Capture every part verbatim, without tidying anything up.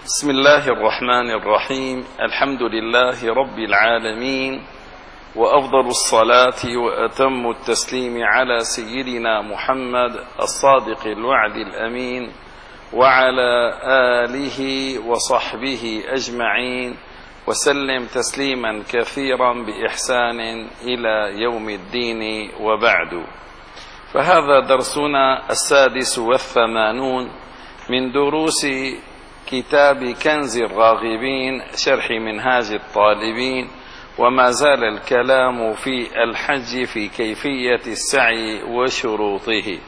بسم الله الرحمن الرحيم. الحمد لله رب العالمين، وأفضل الصلاة وأتم التسليم على سيدنا محمد الصادق الوعد الأمين، وعلى آله وصحبه أجمعين، وسلم تسليما كثيرا بإحسان إلى يوم الدين. وبعد، فهذا درسنا السادس والثمانون من دروس كتاب كنز الراغبين شرح منهاج الطالبين، وما زال الكلام في الحج في كيفية السعي وشروطه.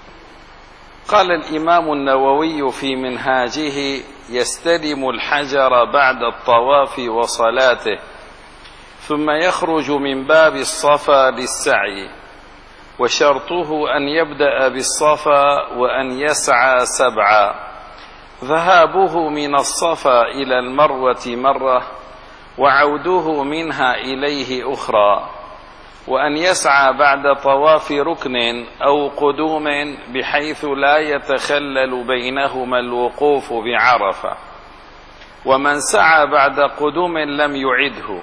قال الإمام النووي في منهاجه: يستلم الحجر بعد الطواف وصلاته، ثم يخرج من باب الصفا للسعي، وشرطه أن يبدأ بالصفا وأن يسعى سبعا، ذهابه من الصفا إلى المروة مرة، وعوده منها إليه أخرى، وأن يسعى بعد طواف ركن أو قدوم بحيث لا يتخلل بينهما الوقوف بعرفة، ومن سعى بعد قدوم لم يعده.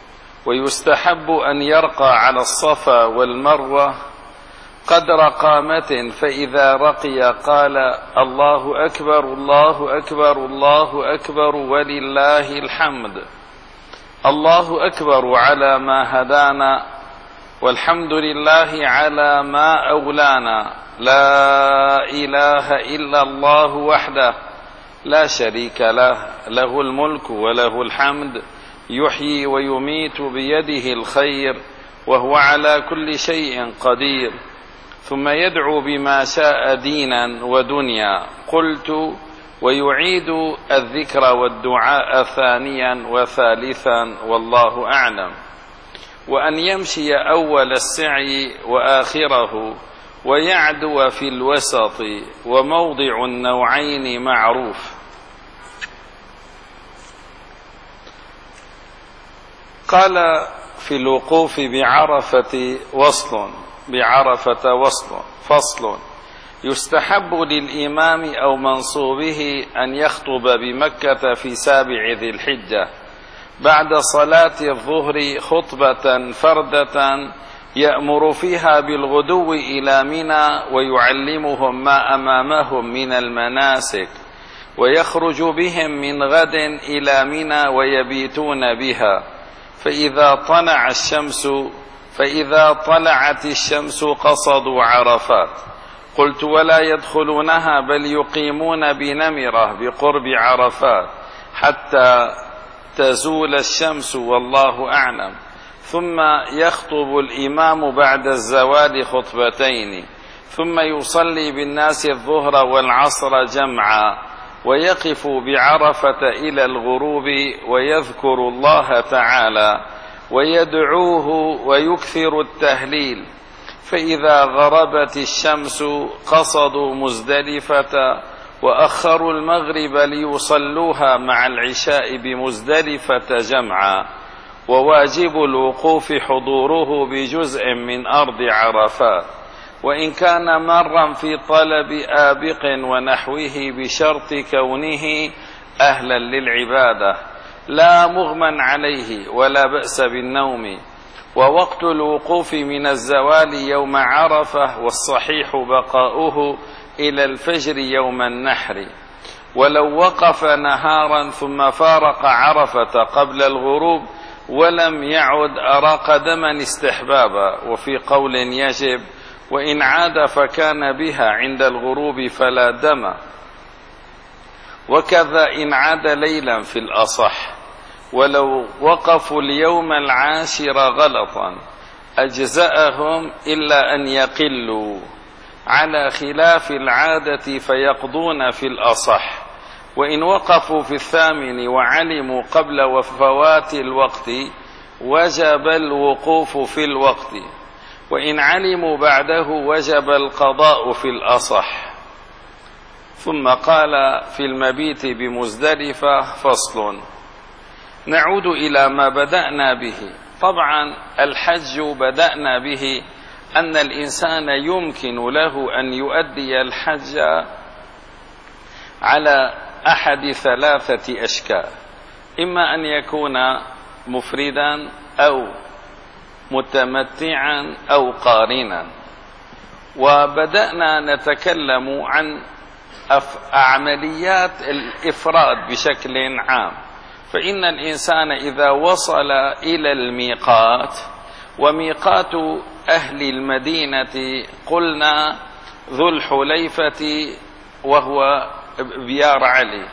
ويستحب أن يرقى على الصفا والمروة قدر قامة، فإذا رقي قال: الله أكبر الله أكبر الله أكبر ولله الحمد، الله أكبر على ما هدانا، والحمد لله على ما أولانا، لا إله إلا الله وحده لا شريك له، له الملك وله الحمد، يحيي ويميت بيده الخير، وهو على كل شيء قدير. ثم يدعو بما شاء دينا ودنيا. قلت: ويعيد الذكر والدعاء ثانيا وثالثا، والله أعلم. وأن يمشي أول السعي وآخره، ويعدو في الوسط، وموضع النوعين معروف. قال: في الوقوف بعرفة وصل بعرفة وصل فصل يستحب للإمام أو منصوبه أن يخطب بمكة في سابع ذي الحجة بعد صلاة الظهر خطبة فردة يأمر فيها بالغدو إلى منى، ويعلمهم ما أمامهم من المناسك، ويخرج بهم من غد إلى منى ويبيتون بها، فإذا طلع الشمس فإذا طلعت الشمس قصدوا عرفات. قلت: ولا يدخلونها، بل يقيمون بنمرة بقرب عرفات حتى تزول الشمس، والله أعلم. ثم يخطب الإمام بعد الزوال خطبتين، ثم يصلي بالناس الظهر والعصر جمعا، ويقف بعرفة إلى الغروب ويذكر الله تعالى ويدعوه ويكثر التهليل، فإذا غربت الشمس قصدوا مزدلفة، وأخروا المغرب ليصلوها مع العشاء بمزدلفة جمعا. وواجب الوقوف حضوره بجزء من أرض عرفات، وإن كان مرا في طلب آبق ونحوه، بشرط كونه أهلا للعبادة لا مغمى عليه، ولا بأس بالنوم. ووقت الوقوف من الزوال يوم عرفة، والصحيح بقاؤه إلى الفجر يوم النحر. ولو وقف نهارا ثم فارق عرفة قبل الغروب ولم يعد أراق دما استحبابا، وفي قول يجب، وإن عاد فكان بها عند الغروب فلا دم. وكذا إن عاد ليلا في الأصح. ولو وقفوا اليوم العاشر غلطا أجزأهم إلا أن يقلوا، على خلاف العادة فيقضون في الأصح. وإن وقفوا في الثامن وعلموا قبل فوات الوقت وجب الوقوف في الوقت، وإن علموا بعده وجب القضاء في الأصح. ثم قال: في المبيت بمزدلفة فصل. نعود إلى ما بدأنا به. طبعا الحج بدأنا به أن الإنسان يمكن له أن يؤدي الحج على أحد ثلاثة أشكال، إما أن يكون مفردا أو متمتعا أو قارنا. وبدأنا نتكلم عن عمليات الإفراد بشكل عام. فإن الإنسان إذا وصل إلى الميقات، وميقات أهل المدينة قلنا ذو الحليفة وهو بيار علي،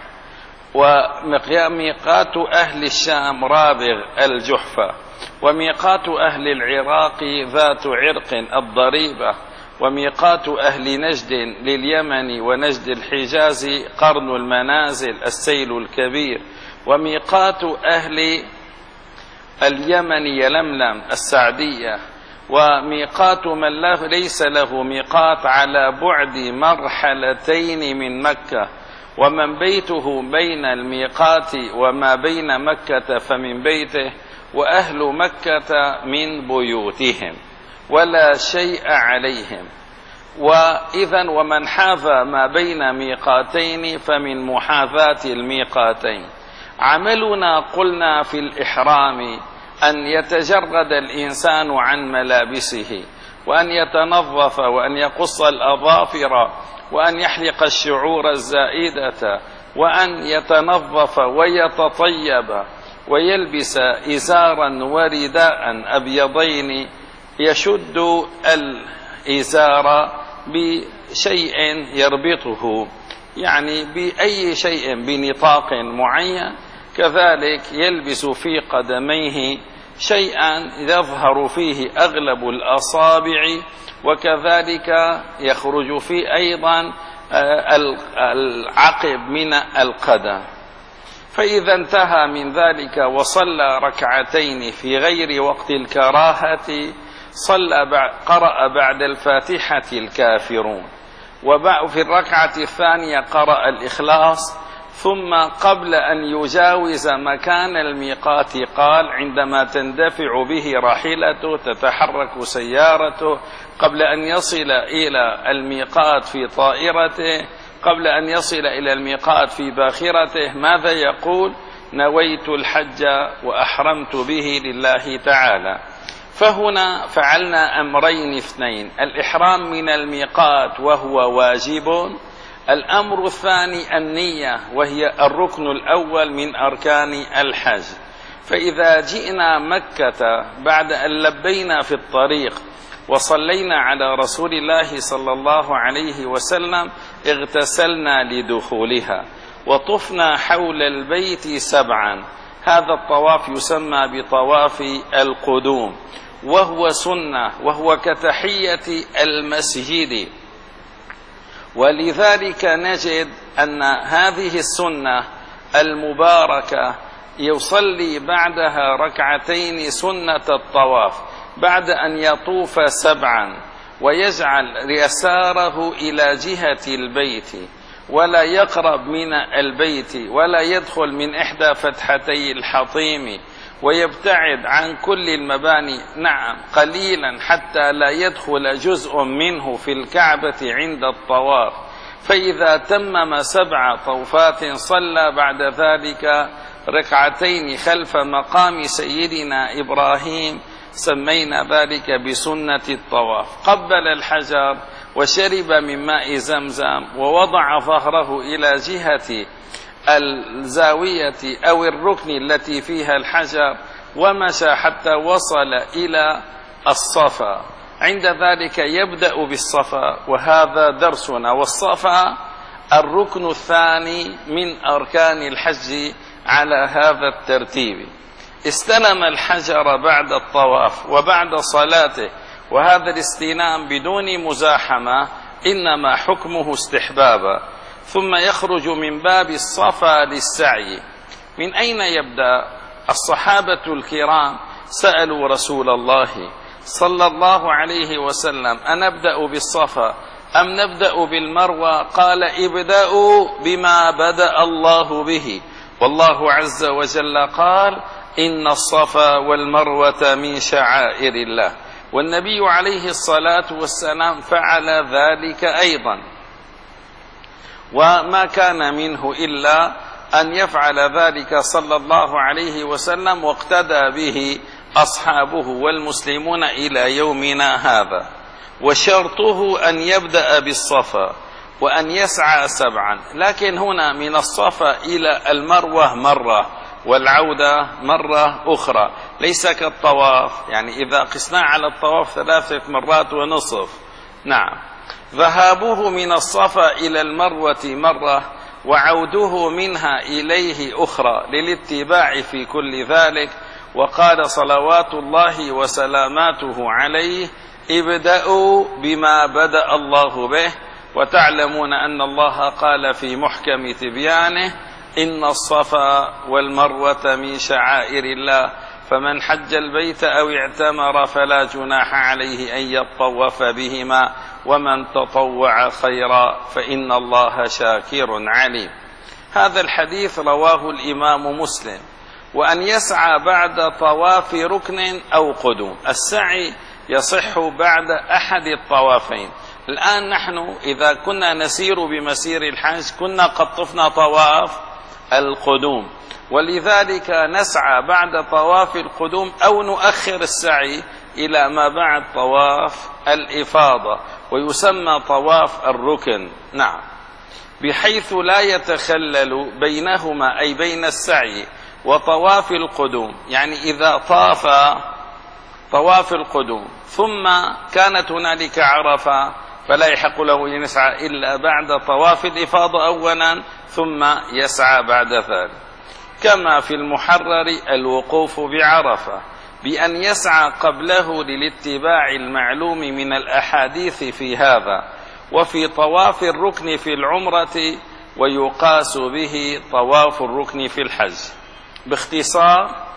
وميقات أهل الشام رابغ الجحفة، وميقات أهل العراق ذات عرق الضريبة، وميقات أهل نجد لليمن ونجد الحجاز قرن المنازل السيل الكبير، وميقات أهل اليمن يلملم السعدية، وميقات من له ليس له ميقات على بعد مرحلتين من مكة، ومن بيته بين الميقات وما بين مكة فمن بيته، وأهل مكة من بيوتهم ولا شيء عليهم. وإذن ومن حاذى ما بين ميقاتين فمن محاذاة الميقاتين. عملنا قلنا في الإحرام أن يتجرد الإنسان عن ملابسه، وأن يتنظف، وأن يقص الأظافر، وأن يحلق الشعور الزائدة، وأن يتنظف ويتطيب، ويلبس إزارا ورداء أبيضين، يشد الإزار بشيء يربطه، يعني بأي شيء بنطاق معين. كذلك يلبس في قدميه شيئا يظهر فيه أغلب الأصابع، وكذلك يخرج فيه أيضا العقب من القدم. فإذا انتهى من ذلك وصلى ركعتين في غير وقت الكراهة، صلى قرأ بعد الفاتحة الكافرون، وفي الركعة الثانية قرأ الإخلاص. ثم قبل أن يجاوز مكان الميقات قال عندما تندفع به راحلته تتحرك سيارته، قبل أن يصل إلى الميقات في طائرته، قبل أن يصل إلى الميقات في باخرته، ماذا يقول؟ نويت الحج وأحرمت به لله تعالى. فهنا فعلنا أمرين اثنين: الإحرام من الميقات وهو واجب، الأمر الثاني النية وهي الركن الأول من أركان الحج. فإذا جئنا مكة بعد أن لبينا في الطريق وصلينا على رسول الله صلى الله عليه وسلم، اغتسلنا لدخولها وطفنا حول البيت سبعا. هذا الطواف يسمى بطواف القدوم، وهو سنة، وهو كتحية المسجد. ولذلك نجد أن هذه السنة المباركة يصلي بعدها ركعتين سنة الطواف بعد أن يطوف سبعا، ويجعل يساره إلى جهة البيت، ولا يقرب من البيت، ولا يدخل من إحدى فتحتي الحطيم، ويبتعد عن كل المباني، نعم قليلا، حتى لا يدخل جزء منه في الكعبة عند الطواف. فإذا تمم سبع طوفات صلى بعد ذلك ركعتين خلف مقام سيدنا إبراهيم، سمينا ذلك بسنة الطواف. قبل الحجر وشرب من ماء زمزم، ووضع ظهره إلى جهة الزاوية أو الركن التي فيها الحجر، ومشى حتى وصل إلى الصفا. عند ذلك يبدأ بالصفا، وهذا درسنا. والصفا الركن الثاني من أركان الحج على هذا الترتيب. استلم الحجر بعد الطواف وبعد صلاته، وهذا الاستلام بدون مزاحمة إنما حكمه استحبابا. ثم يخرج من باب الصفا للسعي. من أين يبدأ؟ الصحابة الكرام سألوا رسول الله صلى الله عليه وسلم: أنبدأ بالصفا أم نبدأ بالمروة؟ قال: ابدأوا بما بدأ الله به، والله عز وجل قال: إن الصفا والمروة من شعائر الله. والنبي عليه الصلاة والسلام فعل ذلك أيضا. وما كان منه إلا أن يفعل ذلك صلى الله عليه وسلم، واقتدى به أصحابه والمسلمون إلى يومنا هذا. وشرطه أن يبدأ بالصفا وأن يسعى سبعا، لكن هنا من الصفا إلى المروة مرة والعودة مرة أخرى، ليس كالطواف، يعني إذا قسنا على الطواف ثلاثة مرات ونصف. نعم، ذهابه من الصفا إلى المروة مرة وعوده منها إليه أخرى للاتباع في كل ذلك. وقال صلوات الله وسلاماته عليه: ابدأوا بما بدأ الله به. وتعلمون أن الله قال في محكم تبيانه: إن الصفا والمروة من شعائر الله، فمن حج البيت أو اعتمر فلا جناح عليه أن يطوف بهما، ومن تطوع خيرا فإن الله شاكر عليم. هذا الحديث رواه الإمام مسلم. وأن يسعى بعد طواف ركن أو قدوم، السعي يصح بعد أحد الطوافين. الآن نحن إذا كنا نسير بمسير الحج كنا قد طفنا طواف القدوم، ولذلك نسعى بعد طواف القدوم أو نؤخر السعي إلى ما بعد طواف الإفاضة، ويسمى طواف الركن. نعم، بحيث لا يتخلل بينهما، أي بين السعي وطواف القدوم. يعني إذا طاف طواف القدوم ثم كانت هنالك عرفة فلا يحق له أن يسعى إلا بعد طواف الإفاضة أولا، ثم يسعى بعد ذلك. كما في المحرر الوقوف بعرفة بأن يسعى قبله للاتباع المعلوم من الأحاديث في هذا. وفي طواف الركن في العمرة ويقاس به طواف الركن في الحج. باختصار،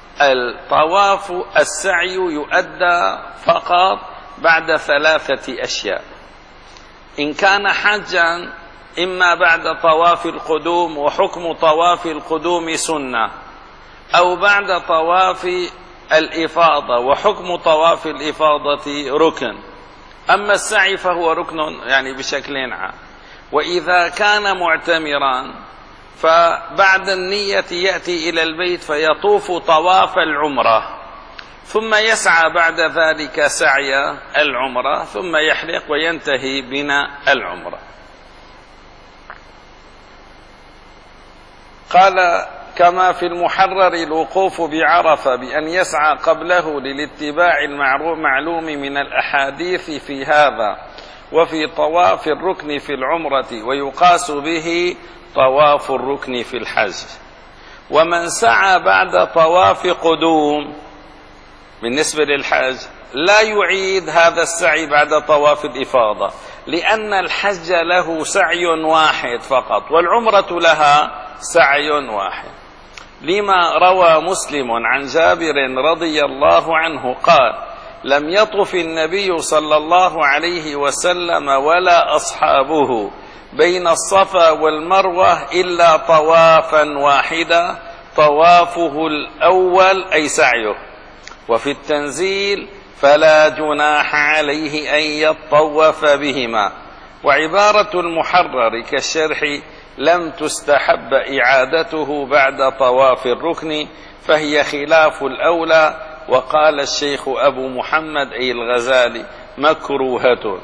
الطواف السعي يؤدى فقط بعد ثلاثة أشياء. إن كان حجا إما بعد طواف القدوم، وحكم طواف القدوم سنة، أو بعد طواف الإفاضة، وحكم طواف الإفاضة ركن. أما السعي فهو ركن يعني بشكل عام. وإذا كان معتمرا فبعد النية يأتي إلى البيت فيطوف طواف العمرة، ثم يسعى بعد ذلك سعي العمرة، ثم يحلق وينتهي بنا العمرة. قال: كما في المحرر الوقوف بعرفة بأن يسعى قبله للاتباع المعلوم من الأحاديث في هذا. وفي طواف الركن في العمرة ويقاس به طواف الركن في الحج. ومن سعى بعد طواف قدوم بالنسبة للحج لا يعيد هذا السعي بعد طواف الإفاضة، لأن الحج له سعي واحد فقط، والعمرة لها سعي واحد. لما روى مسلم عن جابر رضي الله عنه قال: لم يطف النبي صلى الله عليه وسلم ولا أصحابه بين الصفا والمروة إلا طوافا واحدا، طوافه الأول أي سعيه. وفي التنزيل: فلا جناح عليه أن يطوف بهما. وعبارة المحرر كالشرح: لم تستحب إعادته بعد طواف الركن، فهي خلاف الأولى. وقال الشيخ أبو محمد أي الغزالي: مكروهة.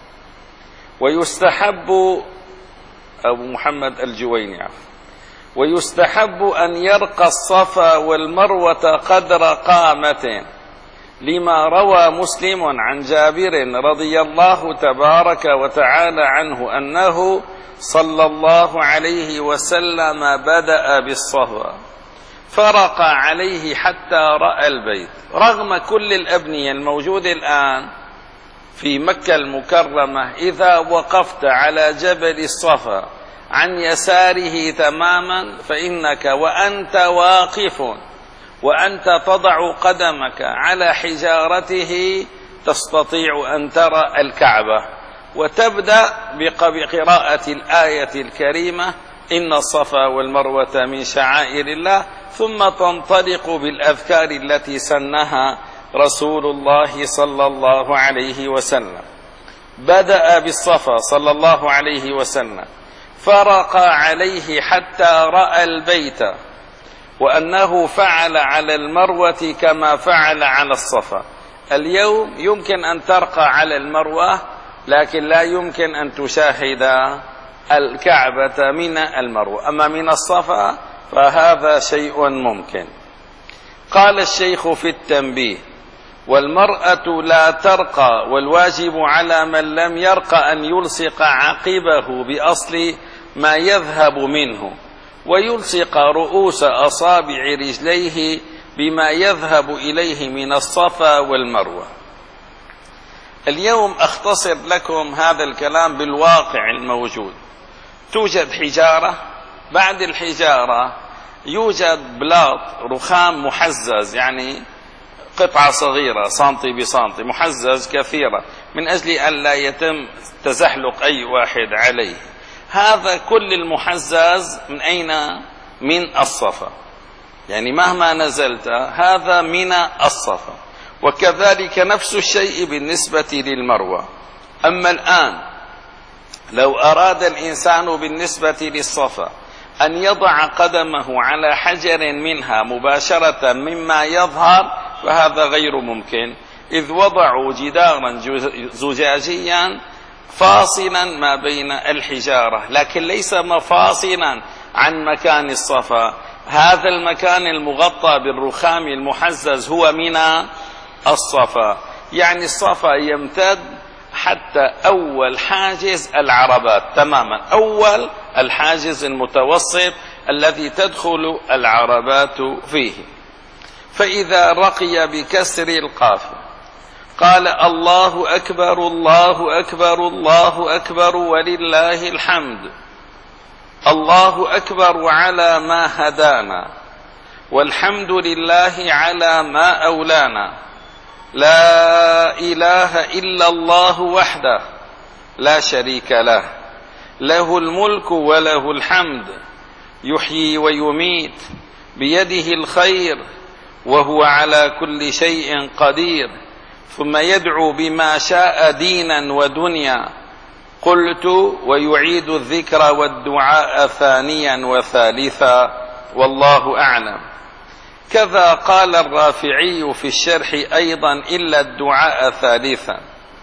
ويستحب أبو محمد الجويني عفوا ويستحب أن يرقى الصفا والمروة قدر قامة، لما روى مسلم عن جابر رضي الله تبارك وتعالى عنه أنه صلى الله عليه وسلم بدأ بالصفا فرق عليه حتى رأى البيت. رغم كل الأبنية الموجودة الآن في مكة المكرمة، إذا وقفت على جبل الصفا عن يساره تماما فإنك وأنت واقف وأنت تضع قدمك على حجارته تستطيع أن ترى الكعبة. وتبدأ بقراءة الآية الكريمة: إن الصفا والمروة من شعائر الله، ثم تنطلق بالأذكار التي سنها رسول الله صلى الله عليه وسلم. بدأ بالصفا صلى الله عليه وسلم، فرق عليه حتى رأى البيت، وأنه فعل على المروة كما فعل على الصفا. اليوم يمكن أن ترقى على المروة، لكن لا يمكن أن تشاهد الكعبة من المروة، أما من الصفا فهذا شيء ممكن. قال الشيخ في التنبيه: والمرأة لا ترقى، والواجب على من لم يرقى أن يلصق عقبه بأصل ما يذهب منه، ويلصق رؤوس أصابع رجليه بما يذهب إليه من الصفا والمروة. اليوم أختصر لكم هذا الكلام بالواقع الموجود. توجد حجارة، بعد الحجارة يوجد بلاط رخام محزز، يعني قطعة صغيرة سنتي بسنتي محزز كثيرة، من أجل أن لا يتم تزحلق أي واحد عليه. هذا كل المحزز من أين؟ من الصفا، يعني مهما نزلت هذا من الصفا. وكذلك نفس الشيء بالنسبة للمروة. أما الآن لو أراد الإنسان بالنسبة للصفا أن يضع قدمه على حجر منها مباشرة مما يظهر، فهذا غير ممكن، إذ وضعوا جدارا زجاجيا فاصلا ما بين الحجارة، لكن ليس مفاصلا عن مكان الصفا. هذا المكان المغطى بالرخام المحزز هو من الصفا، يعني الصفا يمتد حتى أول حاجز العربات تماما، أول الحاجز المتوسط الذي تدخل العربات فيه. فإذا رقي بكسر القاف قال: الله أكبر الله أكبر الله أكبر ولله الحمد، الله أكبر على ما هدانا، والحمد لله على ما أولانا، لا إله إلا الله وحده لا شريك له، له الملك وله الحمد، يحيي ويميت، بيده الخير، وهو على كل شيء قدير. ثم يدعو بما شاء دينا ودنيا. قلت: ويعيد الذكر والدعاء ثانيا وثالثا، والله أعلم. كذا قال الرافعي في الشرح أيضا: إلا الدعاء ثالثا.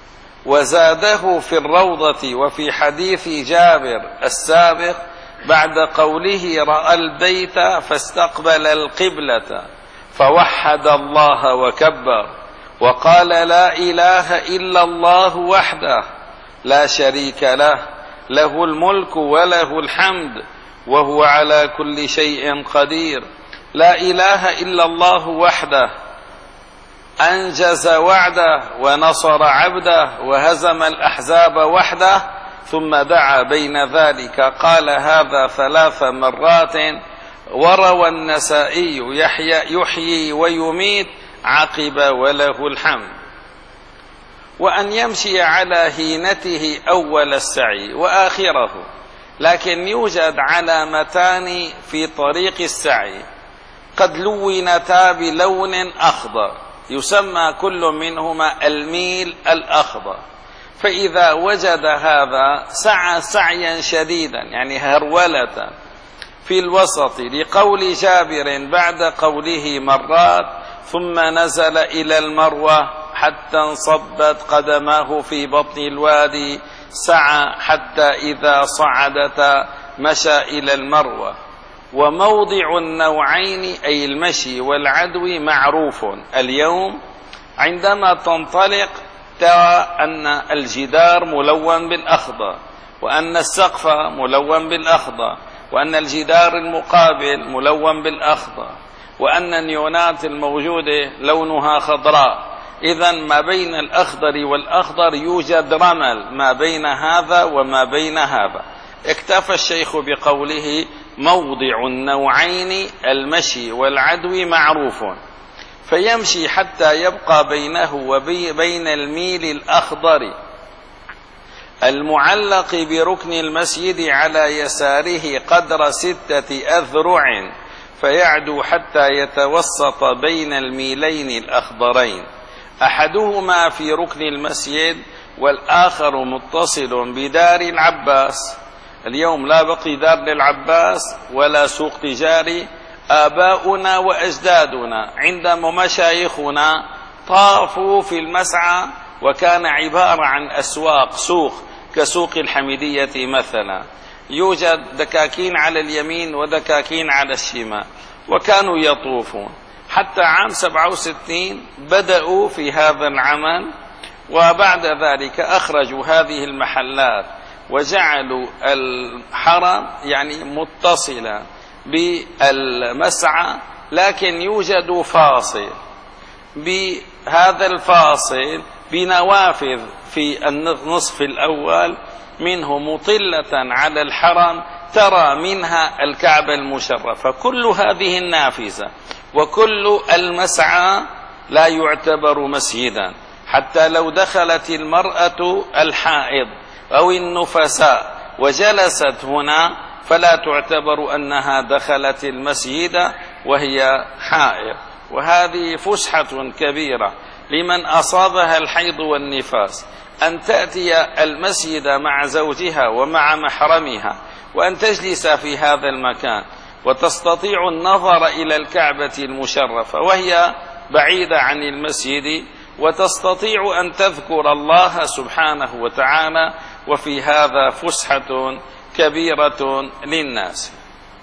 وزاده في الروضة وفي حديث جابر السابق بعد قوله: رأى البيت فاستقبل القبلة فوحد الله وكبر، وقال: لا إله إلا الله وحده لا شريك له، له الملك وله الحمد، وهو على كل شيء قدير. لا إله إلا الله وحده أنجز وعده ونصر عبده وهزم الأحزاب وحده. ثم دعا بين ذلك، قال هذا ثلاث مرات. وروى النسائي: يحيى يحيي ويميت عقب وله الحمد. وأن يمشي على هينته أول السعي وآخره، لكن يوجد علامتان في طريق السعي قد لونتا بلون أخضر، يسمى كل منهما الميل الأخضر. فإذا وجد هذا سعى سعيا شديدا، يعني هرولة في الوسط، لقول جابر بعد قوله مرات: ثم نزل إلى المروة حتى انصبت قدماه في بطن الوادي، سعى حتى إذا صعدتا مشى إلى المروة. وموضع النوعين أي المشي والعدو معروف. اليوم عندما تنطلق ترى أن الجدار ملون بالأخضر، وأن السقف ملون بالأخضر، وأن الجدار المقابل ملون بالأخضر، وأن النيونات الموجودة لونها خضراء. إذن ما بين الأخضر والأخضر يوجد رمل ما بين هذا وما بين هذا. اكتفى الشيخ بقوله: موضع النوعين المشي والعدو معروف، فيمشي حتى يبقى بينه وبين الميل الأخضر المعلق بركن المسجد على يساره قدر ستة أذرع، فيعدو حتى يتوسط بين الميلين الأخضرين، أحدهما في ركن المسجد والآخر متصل بدار العباس. اليوم لا بقي دار للعباس ولا سوق تجاري. آباؤنا وأجدادنا عندما مشايخنا طافوا في المسعى وكان عبارة عن أسواق، سوق كسوق الحميدية مثلا، يوجد دكاكين على اليمين ودكاكين على الشمال، وكانوا يطوفون حتى عام سبعة وستين بدأوا في هذا العمل، وبعد ذلك أخرجوا هذه المحلات وجعلوا الحرم يعني متصلا بالمسعى، لكن يوجد فاصل، بهذا الفاصل بنوافذ في النصف الأول منه مطلة على الحرم ترى منها الكعبة المشرفة. كل هذه النافذة وكل المسعى لا يعتبر مسجدا، حتى لو دخلت المرأة الحائض أو النفساء وجلست هنا فلا تعتبر أنها دخلت المسجد وهي حائض. وهذه فسحة كبيرة لمن أصابها الحيض والنفاس أن تأتي المسجد مع زوجها ومع محرمها، وأن تجلس في هذا المكان وتستطيع النظر إلى الكعبة المشرفة وهي بعيدة عن المسجد، وتستطيع أن تذكر الله سبحانه وتعالى، وفي هذا فسحة كبيرة للناس.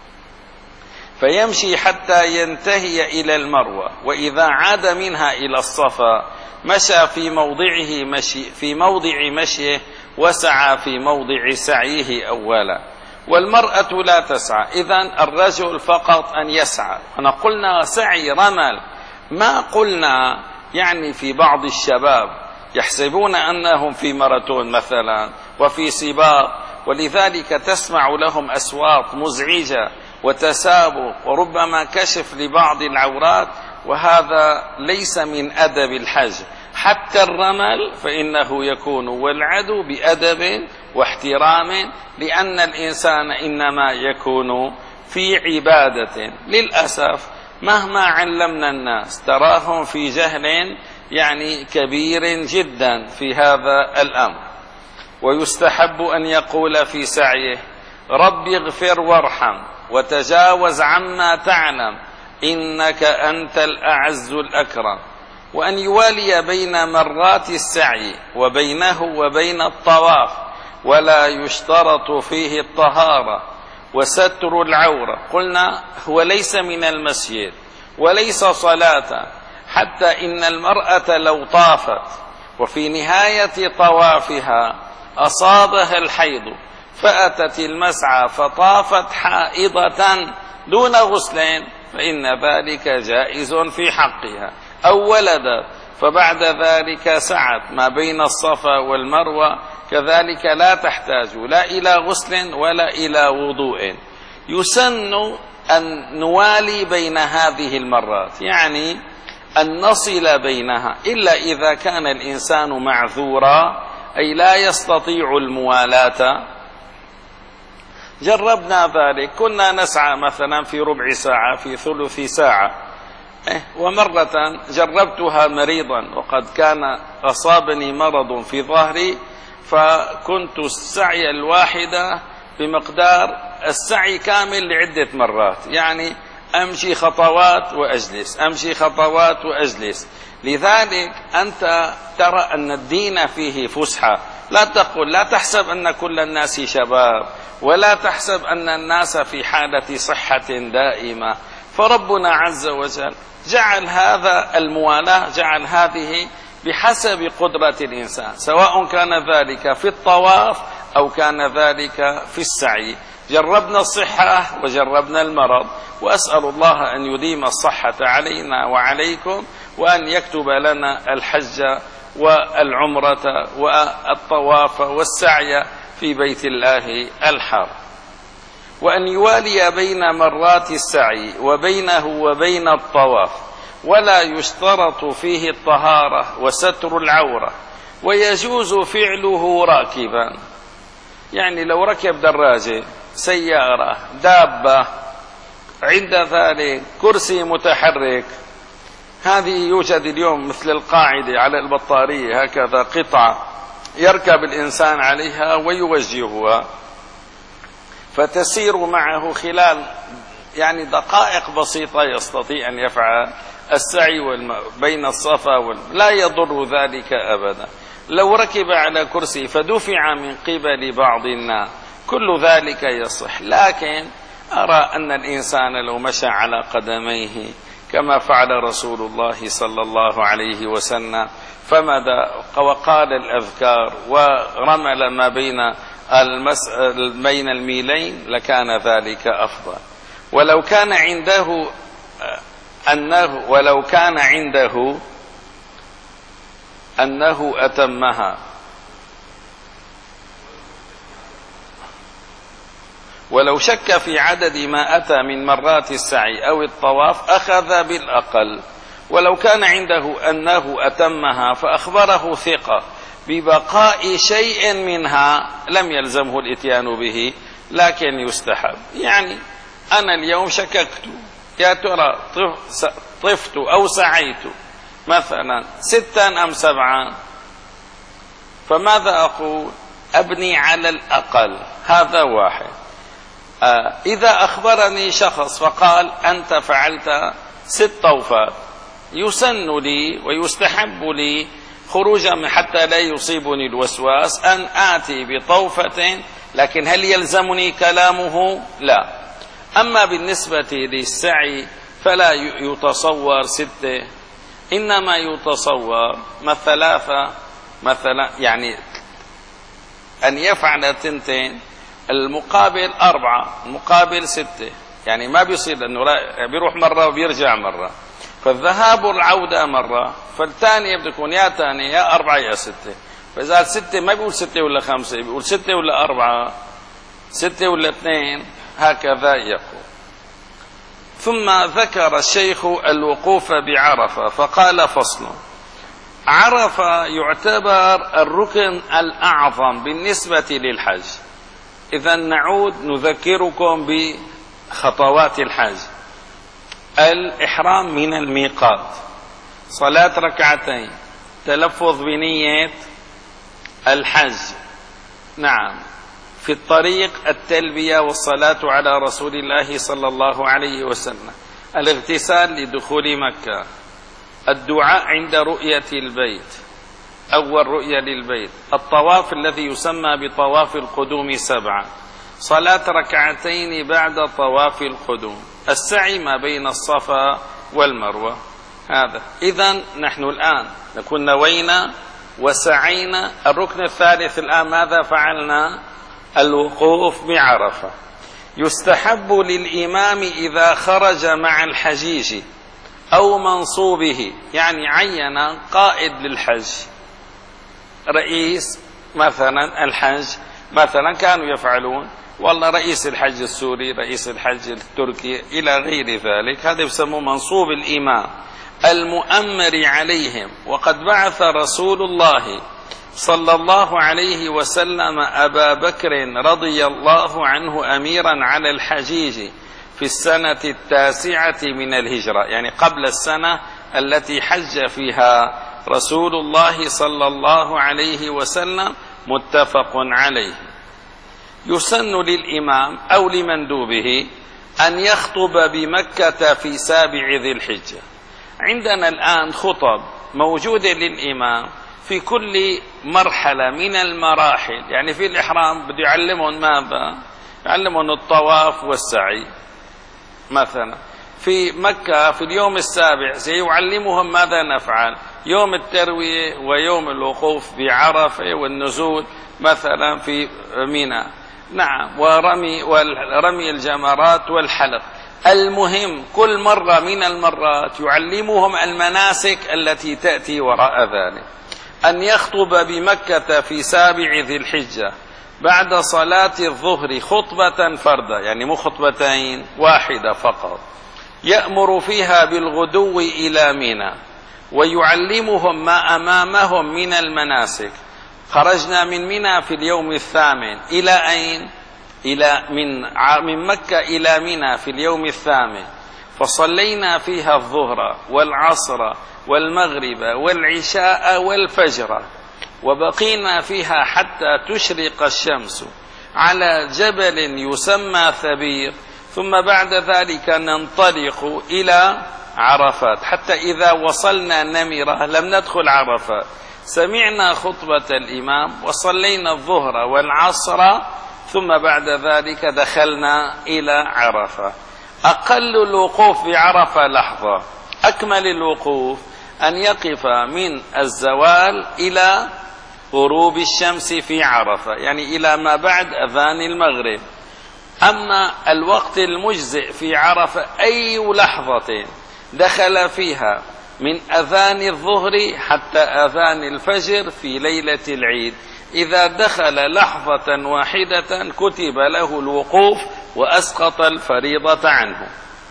فيمشي حتى ينتهي إلى المروة، وإذا عاد منها إلى الصفا مشى في موضعه مشي في موضع مشيه وسعى في موضع سعيه أولا. والمرأة لا تسعى، إذن الرجل فقط أن يسعى. أنا قلنا سعي رمل، ما قلنا يعني في بعض الشباب يحسبون أنهم في ماراثون مثلا وفي سباق، ولذلك تسمع لهم أصوات مزعجة وتسابق وربما كشف لبعض العورات، وهذا ليس من أدب الحج. حتى الرمل فإنه يكون والعدو بأدب واحترام، لأن الإنسان إنما يكون في عبادة. للأسف مهما علمنا الناس تراهم في جهل يعني كبير جدا في هذا الأمر. ويستحب أن يقول في سعيه: رب اغفر وارحم وتجاوز عما تعلم إنك أنت الأعز الأكرم. وأن يوالي بين مرات السعي وبينه وبين الطواف، ولا يشترط فيه الطهارة وستر العورة. قلنا هو ليس من المسجد وليس صلاة، حتى إن المرأة لو طافت وفي نهاية طوافها أصابها الحيض فأتت المسعى فطافت حائضة دون غسل فإن ذلك جائز في حقها، أو ولدت فبعد ذلك سعت ما بين الصفا والمروة، كذلك لا تحتاج لا إلى غسل ولا إلى وضوء. يسن أن نوالي بين هذه المرات، يعني أن نصل بينها، إلا إذا كان الإنسان معذورا أي لا يستطيع الموالاة. جربنا ذلك، كنا نسعى مثلا في ربع ساعة في ثلث ساعة، ومرة جربتها مريضا وقد كان أصابني مرض في ظهري، فكنت السعي الواحدة بمقدار السعي كامل لعدة مرات، يعني أمشي خطوات وأجلس أمشي خطوات وأجلس. لذلك أنت ترى أن الدين فيه فسحة. لا تقل لا تحسب أن كل الناس شباب، ولا تحسب أن الناس في حالة صحة دائمة، فربنا عز وجل جعل هذا الموالاة، جعل هذه بحسب قدرة الإنسان، سواء كان ذلك في الطواف أو كان ذلك في السعي. جربنا الصحة وجربنا المرض، وأسأل الله أن يديم الصحة علينا وعليكم، وأن يكتب لنا الحج والعمرة والطواف والسعي في بيت الله الحرام. وأن يوالي بين مرات السعي وبينه وبين الطواف، ولا يشترط فيه الطهارة وستر العورة، ويجوز فعله راكبا، يعني لو ركب دراجة، سيارة، دابة، عند ذلك كرسي متحرك، هذه يوجد اليوم مثل القاعدة على البطارية، هكذا قطعة يركب الإنسان عليها ويوجهها. فتسير معه خلال يعني دقائق بسيطة يستطيع أن يفعل السعي بين الصفا والمروة، لا يضر ذلك أبدا. لو ركب على كرسي فدفع من قبل بعض الناس كل ذلك يصح، لكن أرى أن الإنسان لو مشى على قدميه كما فعل رسول الله صلى الله عليه وسلم فمدى وقال الأذكار ورمل ما بين المس... بين الميلين لكان ذلك أفضل. ولو كان عنده أنه ولو كان عنده أنه أتمها ولو شك في عدد ما أتى من مرات السعي أو الطواف أخذ بالأقل. ولو كان عنده أنه أتمها فأخبره ثقة ببقاء شيء منها لم يلزمه الإتيان به، لكن يستحب. يعني أنا اليوم شككت يا ترى طفت أو سعيت مثلا ستا أم سبعا، فماذا أقول؟ أبني على الأقل. هذا واحد. آه إذا أخبرني شخص فقال أنت فعلت ست طوفات، يسن لي ويستحب لي خروجا حتى لا يصيبني الوسواس أن آتي بطوفة، لكن هل يلزمني كلامه؟ لا. أما بالنسبة للسعي فلا يتصور ستة، إنما يتصور مثلاثة مثلا، يعني أن يفعل تنتين المقابل أربعة المقابل ستة، يعني ما بيصير أنه بيروح مرة وبيرجع مرة، فالذهاب والعودة مرة، فالثانية بتكون يا ثانية يا أربعة يا ستة. فإذا ستة ما بيقول ستة ولا خمسة، بيقول ستة ولا أربعة، ستة ولا اثنين، هكذا يقول. ثم ذكر الشيخ الوقوف بعرفة فقال فصل: عرفة يعتبر الركن الأعظم بالنسبة للحج. إذا نعود نذكركم بخطوات الحج: الإحرام من الميقات، صلاة ركعتين، تلفظ بنية الحج، نعم، في الطريق التلبية والصلاة على رسول الله صلى الله عليه وسلم، الاغتسال لدخول مكة، الدعاء عند رؤية البيت، أول رؤية للبيت، الطواف الذي يسمى بطواف القدوم سبعة، صلاة ركعتين بعد طواف القدوم، السعي ما بين الصفا والمروة. هذا. إذن نحن الآن نكون نوينا وسعينا. الركن الثالث الآن ماذا فعلنا؟ الوقوف بعرفة. يستحب للإمام إذا خرج مع الحجيج أو منصوبه، يعني عين قائد للحج، رئيس مثلا الحج، مثلا كانوا يفعلون والله رئيس الحج السوري، رئيس الحج التركي، إلى غير ذلك، هذا يسمى منصوب الإمام المؤمر عليهم. وقد بعث رسول الله صلى الله عليه وسلم أبا بكر رضي الله عنه أميرا على الحجيج في السنة التاسعة من الهجرة، يعني قبل السنة التي حج فيها رسول الله صلى الله عليه وسلم، متفق عليه. يسن للإمام أو لمندوبه أن يخطب بمكة في سابع ذي الحجة. عندنا الآن خطب موجودة للإمام في كل مرحلة من المراحل، يعني في الإحرام بده يعلمهم ماذا؟ يعلمهم الطواف والسعي مثلا. في مكة في اليوم السابع سيعلمهم ماذا نفعل، يوم التروية ويوم الوقوف بعرفة والنزول مثلا في منى، نعم، ورمي ورمي الجمرات والحلق. المهم كل مرة من المرات يعلمهم المناسك التي تأتي وراء ذلك. أن يخطب بمكة في سابع ذي الحجة بعد صلاة الظهر خطبة فردة، يعني مو خطبتين، واحدة فقط، يأمر فيها بالغدو إلى منى ويعلمهم ما أمامهم من المناسك. خرجنا من منى في اليوم الثامن إلى أين؟ إلى من من مكة إلى منى في اليوم الثامن، فصلينا فيها الظهر والعصر والمغرب والعشاء والفجر، وبقينا فيها حتى تشرق الشمس، على جبل يسمى ثبير، ثم بعد ذلك ننطلق إلى عرفات، حتى إذا وصلنا نمرة لم ندخل عرفات، سمعنا خطبة الإمام وصلينا الظهر والعصر، ثم بعد ذلك دخلنا إلى عرفة. أقل الوقوف بعرفة لحظة، أكمل الوقوف أن يقف من الزوال إلى غروب الشمس في عرفة، يعني إلى ما بعد أذان المغرب. أما الوقت المجزئ في عرفة أي لحظة دخل فيها من أذان الظهر حتى أذان الفجر في ليلة العيد، إذا دخل لحظة واحدة كتب له الوقوف وأسقط الفريضة عنه.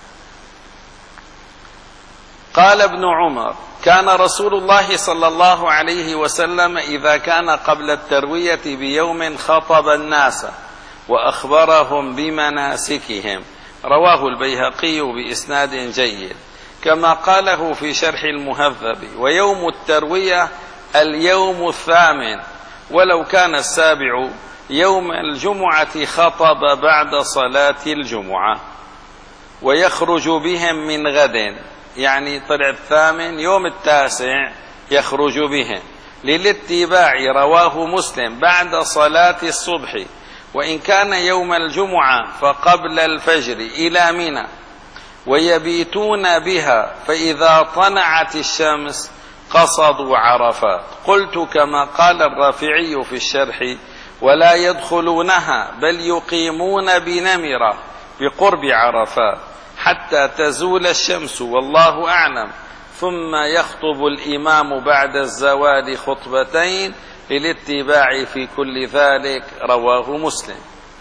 قال ابن عمر: كان رسول الله صلى الله عليه وسلم إذا كان قبل التروية بيوم خطب الناس وأخبرهم بمناسكهم. رواه البيهقي بإسناد جيد، كما قاله في شرح المهذب: ويوم التروية اليوم الثامن، ولو كان السابع يوم الجمعة خطب بعد صلاة الجمعة. ويخرج بهم من غد، يعني طلع الثامن يوم التاسع يخرج بهم للاتباع. رواه مسلم بعد صلاة الصبح، وإن كان يوم الجمعة فقبل الفجر إلى منى، ويبيتون بها، فإذا طلعت الشمس قصدوا عرفات. قلت كما قال الرافعي في الشرح: ولا يدخلونها بل يقيمون بنمرة بقرب عرفات حتى تزول الشمس، والله أعلم. ثم يخطب الإمام بعد الزوال خطبتين للاتباع في كل ذلك. رواه مسلم.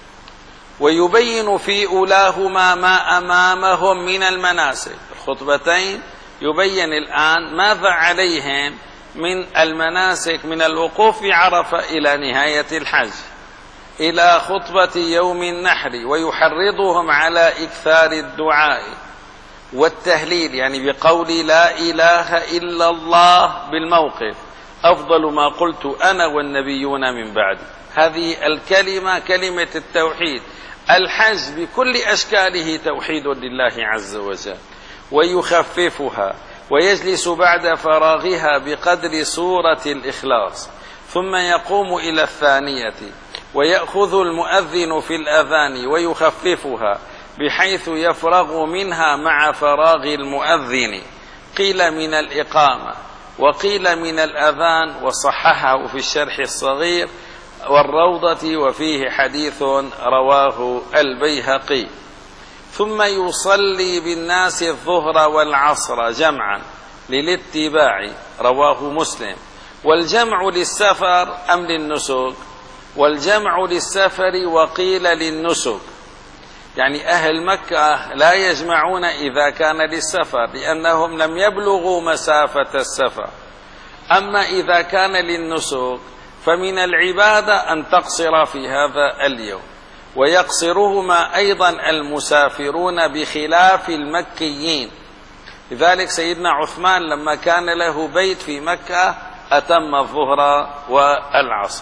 ويبين في أولاهما ما أمامهم من المناسك. الخطبتين يبين الآن ماذا عليهم من المناسك، من الوقوف بعرفة إلى نهاية الحج إلى خطبة يوم النحر، ويحرضهم على إكثار الدعاء والتهليل، يعني بقول لا إله إلا الله بالموقف: أفضل ما قلت أنا والنبيون من بعد. هذه الكلمة كلمة التوحيد. الحج بكل أشكاله توحيد لله عز وجل. ويخففها ويجلس بعد فراغها بقدر سورة الإخلاص، ثم يقوم إلى الثانية ويأخذ المؤذن في الأذان ويخففها بحيث يفرغ منها مع فراغ المؤذن. قيل من الإقامة وقيل من الأذان، وصححه في الشرح الصغير والروضة، وفيه حديث رواه البيهقي. ثم يصلي بالناس الظهر والعصر جمعا للاتباع. رواه مسلم. والجمع للسفر أم للنسك؟ والجمع للسفر، وقيل للنسك، يعني أهل مكة لا يجمعون إذا كان للسفر لأنهم لم يبلغوا مسافة السفر. أما إذا كان للنسك فمن العبادة أن تقصر في هذا اليوم، ويقصرهما أيضا المسافرون بخلاف المكيين. لذلك سيدنا عثمان لما كان له بيت في مكة أتم الظهر والعصر.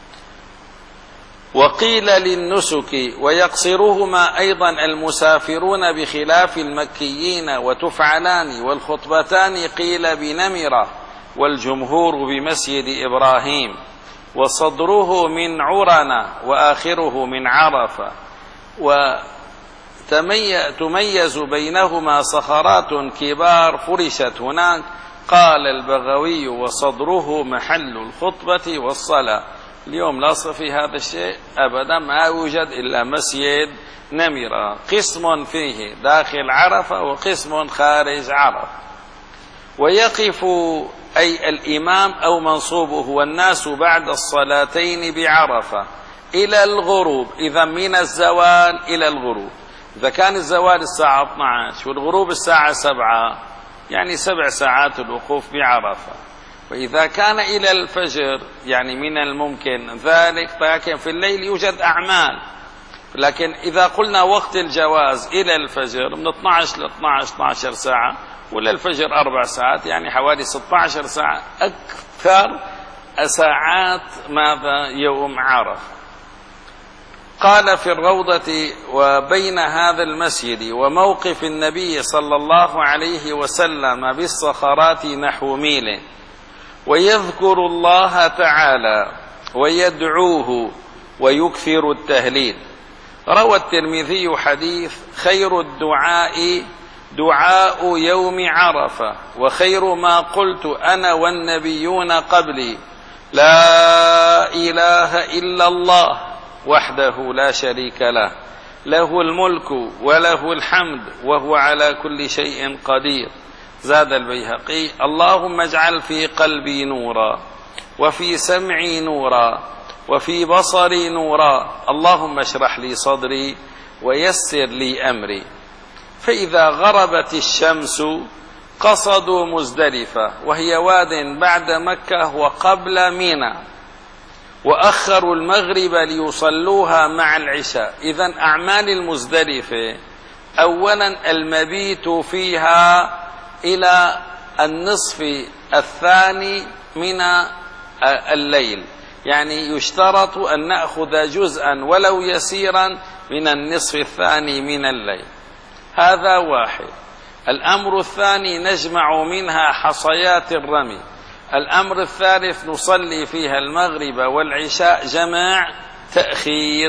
وقيل للنسك ويقصرهما أيضا المسافرون بخلاف المكيين، وتفعلان والخطبتان قيل بنمرة، والجمهور بمسجد إبراهيم، وصدره من عرنة وآخره من عرفة، وتميز بينهما صخرات كبار فرشت هناك. قال البغوي: وصدره محل الخطبة والصلاة. اليوم لا في هذا الشيء أبدا، ما يوجد إلا مسجد نمرة، قسم فيه داخل عرفة وقسم خارج عرفة. ويقف أي الإمام أو منصوبه والناس بعد الصلاتين بعرفة إلى الغروب، إذا من الزوال إلى الغروب. إذا كان الزوال الساعة اثنتي عشرة والغروب الساعة سبعة، يعني سبع ساعات الوقوف بعرفة. وإذا كان إلى الفجر يعني من الممكن ذلك، لكن في الليل يوجد أعمال. لكن إذا قلنا وقت الجواز إلى الفجر من اثنتي عشرة ل اثنتي عشرة اثنتي عشرة ساعة، وللفجر أربع ساعات، يعني حوالي ستة عشر ساعة، أكثر ساعات ماذا يوم عرفة. قال في الروضة: وبين هذا المسجد وموقف النبي صلى الله عليه وسلم بالصخرات نحو ميل، ويذكر الله تعالى ويدعوه ويكثر التهليل. روى الترمذي حديث: خير الدعاء دعاء يوم عرفة، وخير ما قلت أنا والنبيون قبلي لا إله إلا الله وحده لا شريك له، له الملك وله الحمد وهو على كل شيء قدير. زاد البيهقي: اللهم اجعل في قلبي نورا، وفي سمعي نورا، وفي بصري نورا، اللهم اشرح لي صدري ويسر لي أمري. فإذا غربت الشمس قصدوا مزدلفة، وهي واد بعد مكة وقبل منى، وأخروا المغرب ليصلوها مع العشاء. إذن أعمال المزدلفة: أولا المبيت فيها إلى النصف الثاني من الليل، يعني يشترط أن نأخذ جزءا ولو يسيرا من النصف الثاني من الليل. هذا واحد. الأمر الثاني: نجمع منها حصيات الرمي. الأمر الثالث: نصلي فيها المغرب والعشاء جماع تأخير.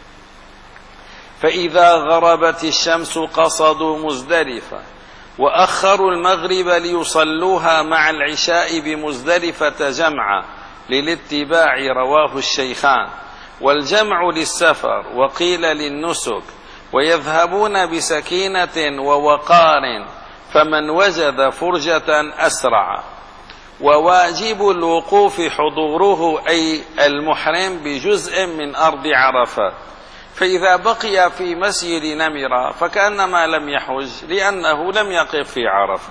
فإذا غربت الشمس قصدوا مزدلفة، وأخروا المغرب ليصلوها مع العشاء بمزدلفة جمعا للاتباع، رواه الشيخان. والجمع للسفر، وقيل للنسك، ويذهبون بسكينة ووقار، فمن وجد فرجة أسرع. وواجب الوقوف حضوره، أي المحرم، بجزء من أرض عرفة. فإذا بقي في مسجد نمرة فكأنما لم يحج، لأنه لم يقف في عرفة.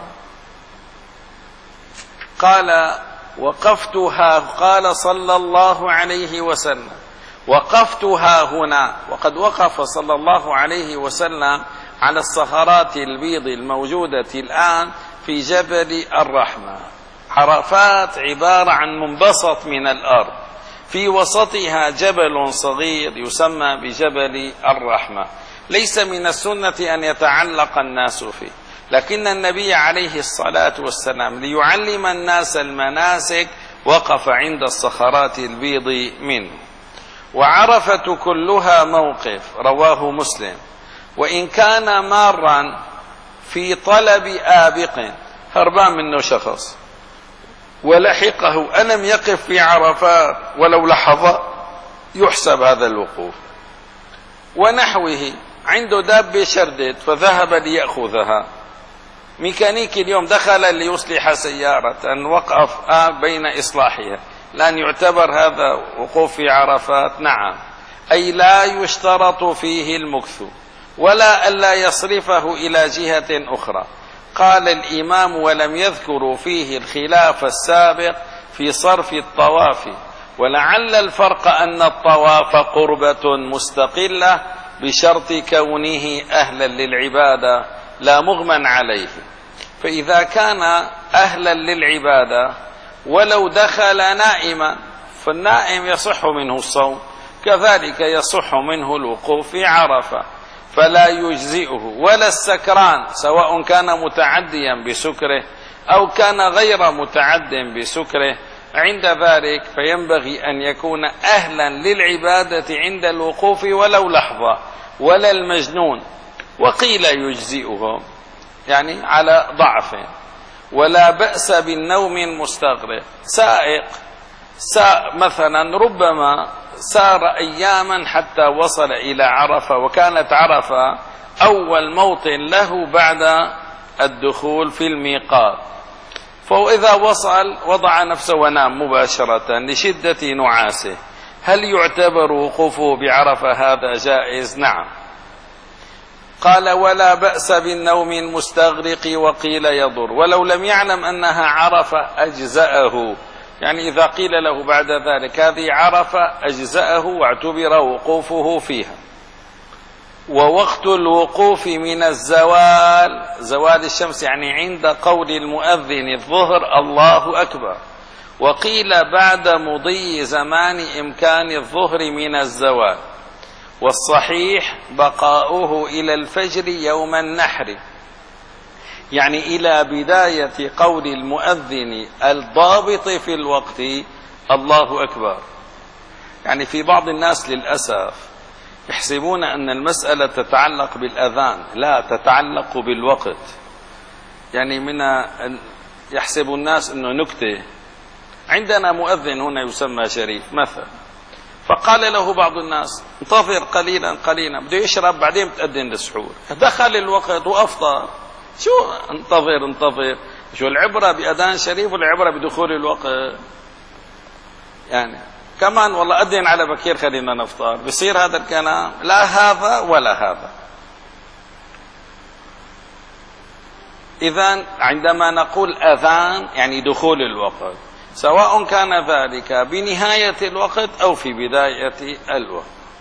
قال: وقفتها، قال صلى الله عليه وسلم: وقفتها هنا. وقد وقف صلى الله عليه وسلم على الصخرات البيض الموجودة الآن في جبل الرحمة. عرفات عبارة عن منبسط من الأرض، في وسطها جبل صغير يسمى بجبل الرحمة. ليس من السنة أن يتعلق الناس فيه، لكن النبي عليه الصلاة والسلام ليعلم الناس المناسك وقف عند الصخرات البيض منه. وعرفة كلها موقف، رواه مسلم. وإن كان مارا في طلب آبق، هربان منه شخص ولحقه ألم يقف في عرفات ولو لحظة، يحسب هذا الوقوف. ونحوه، عنده دابة شردت فذهب ليأخذها، ميكانيكي اليوم دخل ليصلح سيارة، وقف بين إصلاحها، لأن يعتبر هذا وقوف في عرفات؟ نعم. أي لا يشترط فيه المكث، ولا ألا يصرفه إلى جهة أخرى. قال الإمام: ولم يذكروا فيه الخلاف السابق في صرف الطواف، ولعل الفرق أن الطواف قربة مستقلة بشرط كونه أهلا للعبادة لا مغمى عليه. فإذا كان أهلا للعبادة ولو دخل نائما، فالنائم يصح منه الصوم، كذلك يصح منه الوقوف في عرفة، فلا يجزئه. ولا السكران، سواء كان متعديا بسكره أو كان غير متعد بسكره، عند ذلك فينبغي أن يكون أهلا للعبادة عند الوقوف ولو لحظة. ولا المجنون، وقيل يجزئه يعني على ضعف. ولا بأس بالنوم المستغرق. سائق سا مثلا ربما سار أياما حتى وصل إلى عرفة، وكانت عرفة أول موطن له بعد الدخول في الميقات، فإذا وصل وضع نفسه ونام مباشرة لشدة نعاسه. هل يعتبر وقوفه بعرفة هذا جائز؟ نعم. قال: ولا بأس بالنوم المستغرق، وقيل يضر. ولو لم يعلم أنها عرفة أجزأه، يعني إذا قيل له بعد ذلك هذه عرفة أجزأه واعتبر وقوفه فيها. ووقت الوقوف من الزوال، زوال الشمس، يعني عند قول المؤذن الظهر الله أكبر. وقيل بعد مضي زمان إمكان الظهر من الزوال. والصحيح بقاؤه إلى الفجر يوم النحر، يعني إلى بداية قول المؤذن الضابط في الوقت الله أكبر. يعني في بعض الناس للأسف يحسبون أن المسألة تتعلق بالأذان، لا، تتعلق بالوقت. يعني من يحسب الناس أنه نكتة، عندنا مؤذن هنا يسمى شريف مثلا، فقال له بعض الناس انتظر قليلا قليلا، بده يشرب بعدين بتأذن للسحور، دخل الوقت وأفطر. شو انتظر انتظر؟ شو العبرة بأذان شريف والعبرة بدخول الوقت؟ يعني كمان والله أذن على بكير خلينا نفطر، بصير هذا الكلام؟ لا هذا ولا هذا. إذن عندما نقول أذان يعني دخول الوقت، سواء كان ذلك بنهاية الوقت أو في بداية الوقت.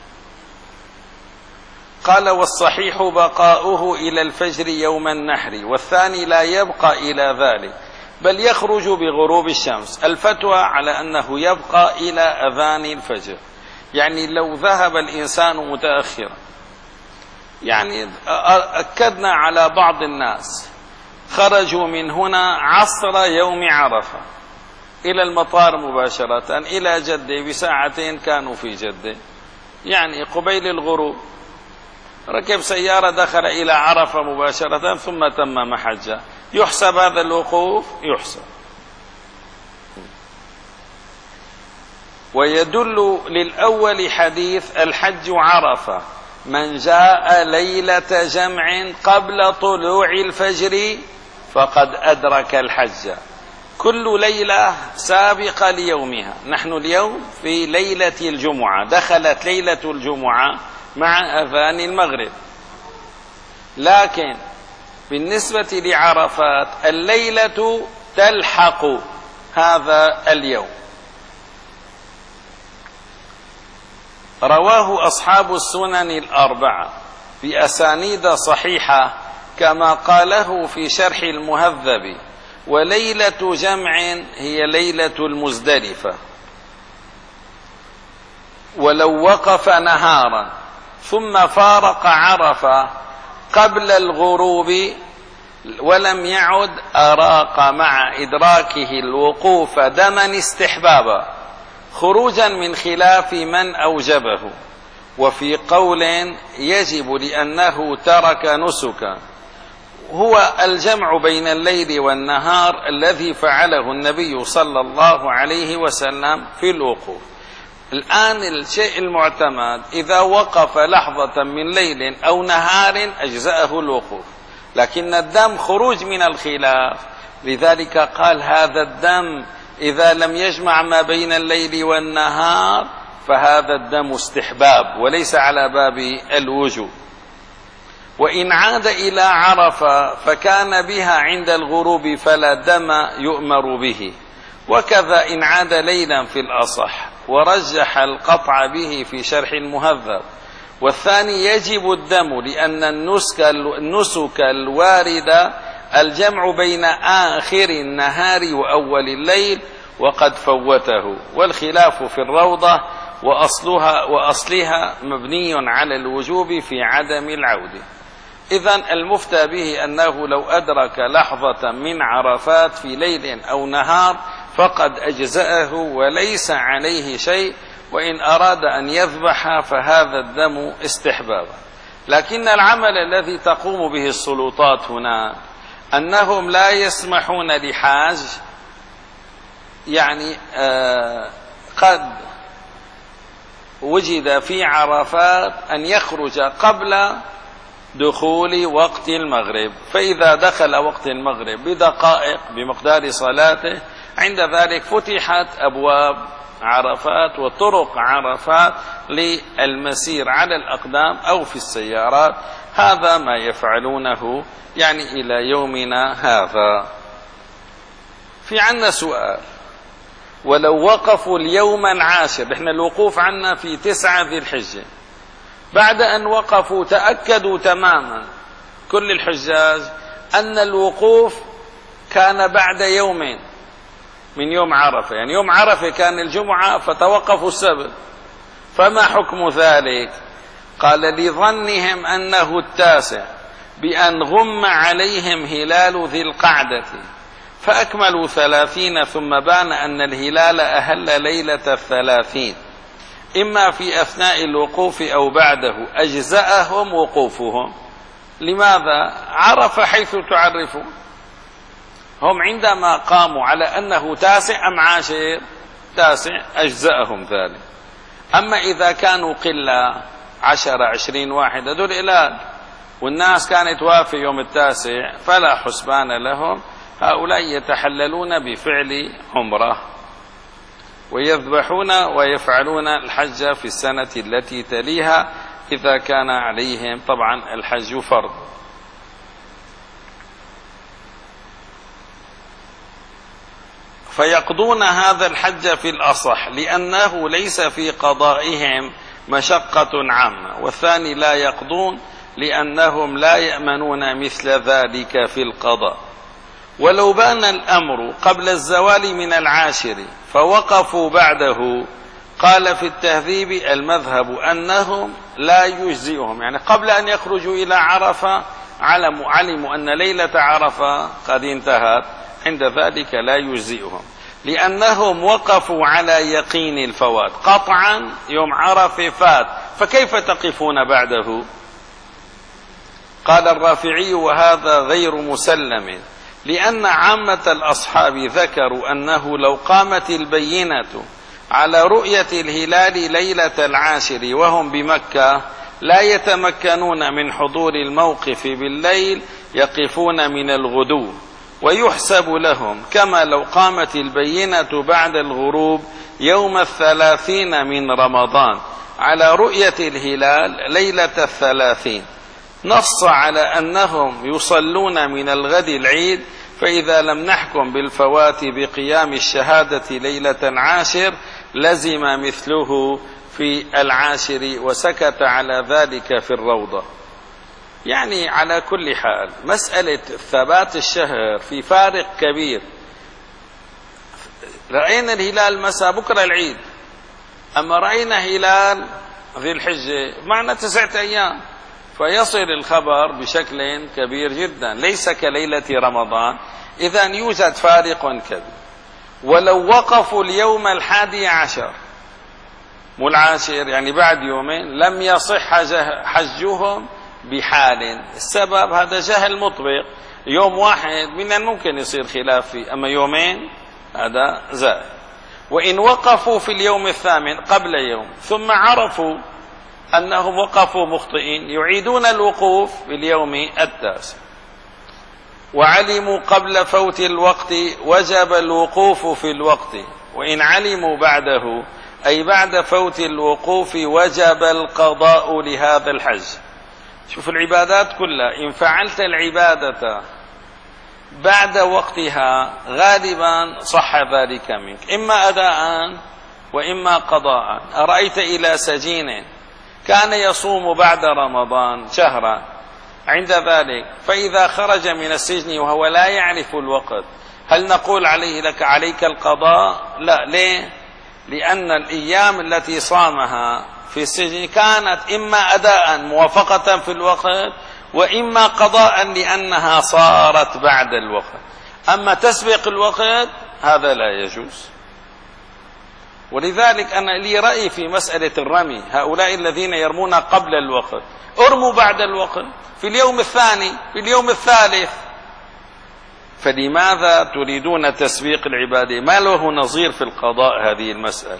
قال والصحيح بقاؤه إلى الفجر يوم النحر، والثاني لا يبقى إلى ذلك بل يخرج بغروب الشمس. الفتوى على أنه يبقى إلى أذان الفجر، يعني لو ذهب الإنسان متأخرا، يعني أكدنا على بعض الناس خرجوا من هنا عصر يوم عرفة إلى المطار مباشرة إلى جدة، بساعتين كانوا في جدة، يعني قبيل الغروب، ركب سيارة دخل إلى عرفة مباشرة ثم تمم حجة، يحسب هذا الوقوف؟ يحسب. ويدل للأول حديث الحج عرفة، من جاء ليلة جمع قبل طلوع الفجر فقد أدرك الحج. كل ليلة سابقة ليومها. نحن اليوم في ليلة الجمعة، دخلت ليلة الجمعة مع أذان المغرب، لكن بالنسبة لعرفات الليلة تلحق هذا اليوم. رواه أصحاب السنن الأربعة بأسانيد صحيحة كما قاله في شرح المهذب. وليلة جمع هي ليلة المزدلفة، ولو وقف نهارا ثم فارق عرفة قبل الغروب ولم يعد أراق مع إدراكه الوقوف دما استحبابا، خروجا من خلاف من أوجبه. وفي قول يجب لأنه ترك نسكا، هو الجمع بين الليل والنهار الذي فعله النبي صلى الله عليه وسلم في الوقوف. الآن الشيء المعتمد إذا وقف لحظة من ليل أو نهار أجزأه الوقوف، لكن الدم خروج من الخلاف، لذلك قال هذا الدم إذا لم يجمع ما بين الليل والنهار فهذا الدم استحباب وليس على باب الوجوب. وإن عاد إلى عرفة فكان بها عند الغروب فلا دم يؤمر به، وكذا إن عاد ليلا في الأصح، ورجح القطع به في شرح المهذب. والثاني يجب الدم لأن النسك, النسك الوارد الجمع بين آخر النهار وأول الليل وقد فوته، والخلاف في الروضة وأصلها, وأصلها مبني على الوجوب في عدم العودة. إذن المفتى به أنه لو أدرك لحظة من عرفات في ليل أو نهار فقد أجزأه وليس عليه شيء، وإن أراد أن يذبح فهذا الدم استحبابا. لكن العمل الذي تقوم به السلطات هنا أنهم لا يسمحون لحاج، يعني آه قد وجد في عرفات أن يخرج قبل دخول وقت المغرب، فإذا دخل وقت المغرب بدقائق بمقدار صلاته عند ذلك فتحت أبواب عرفات وطرق عرفات للمسير على الأقدام أو في السيارات. هذا ما يفعلونه يعني إلى يومنا هذا. في عنا سؤال، ولو وقفوا اليوم العاشر، احنا الوقوف عنا في تسعة ذي الحجة، بعد أن وقفوا تأكدوا تماما كل الحجاج أن الوقوف كان بعد يومين من يوم عرفة، يعني يوم عرفة كان الجمعة فتوقفوا السبت، فما حكم ذلك؟ قال لظنهم أنه التاسع بأن غم عليهم هلال ذي القعدة فأكملوا ثلاثين ثم بان أن الهلال أهل ليلة الثلاثين إما في أثناء الوقوف أو بعده أجزأهم وقوفهم. لماذا؟ عرف حيث تعرفون. هم عندما قاموا على أنه تاسع أم عاشر تاسع أجزأهم ذلك. أما إذا كانوا قلة عشر عشرين واحد هذول إلال والناس كانت وافي يوم التاسع فلا حسبان لهم، هؤلاء يتحللون بفعل عمره ويذبحون ويفعلون الحج في السنة التي تليها إذا كان عليهم طبعا الحج فرض. فيقضون هذا الحج في الأصح لأنه ليس في قضائهم مشقة عامة، والثاني لا يقضون لأنهم لا يأمنون مثل ذلك في القضاء. ولو بان الأمر قبل الزوال من العاشر فوقفوا بعده قال في التهذيب المذهب أنهم لا يجزئهم، يعني قبل أن يخرجوا إلى عرفة علموا, علموا أن ليلة عرفة قد انتهت، عند ذلك لا يجزئهم لأنهم وقفوا على يقين الفوات قطعا. يوم عرفة فات فكيف تقفون بعده؟ قال الرافعي وهذا غير مسلم، لأن عامة الأصحاب ذكروا أنه لو قامت البينة على رؤية الهلال ليلة العاشر وهم بمكة لا يتمكنون من حضور الموقف بالليل، يقفون من الغدو ويحسب لهم كما لو قامت البينة بعد الغروب يوم الثلاثين من رمضان على رؤية الهلال ليلة الثلاثين. نص على أنهم يصلون من الغد العيد، فإذا لم نحكم بالفوات بقيام الشهادة ليلة العاشر لزم مثله في العاشر، وسكت على ذلك في الروضة. يعني على كل حال مسألة ثبات الشهر في فارق كبير. رأينا الهلال مساء بكرة العيد، أما رأينا هلال ذي الحجة معنى تسعة أيام، فيصل الخبر بشكل كبير جدا ليس كليلة رمضان. إذن يوجد فارق كبير. ولو وقفوا اليوم الحادي عشر مو العاشر يعني بعد يومين لم يصح حجهم بحال. السبب هذا جهل مطبق. يوم واحد من الممكن يصير خلاف فيه، أما يومين هذا زائد. وإن وقفوا في اليوم الثامن قبل يوم ثم عرفوا أنهم وقفوا مخطئين يعيدون الوقوف في اليوم التاسع. وعلموا قبل فوت الوقت وجب الوقوف في الوقت، وإن علموا بعده أي بعد فوت الوقوف وجب القضاء لهذا الحج. شوف العبادات كلها إن فعلت العبادة بعد وقتها غالبا صح ذلك منك، إما أداء وإما قضاء. أرأيت إلى سجين كان يصوم بعد رمضان شهرا، عند ذلك فإذا خرج من السجن وهو لا يعرف الوقت هل نقول عليه لك عليك القضاء؟ لا. ليه؟ لأن الأيام التي صامها في السجن كانت إما أداء موافقة في الوقت وإما قضاء لأنها صارت بعد الوقت. أما تسبق الوقت هذا لا يجوز. ولذلك أنا لي رأي في مسألة الرمي. هؤلاء الذين يرمون قبل الوقت ارموا بعد الوقت في اليوم الثاني في اليوم الثالث، فلماذا تريدون تسبيق العبادة؟ ما له نظير في القضاء هذه المسألة.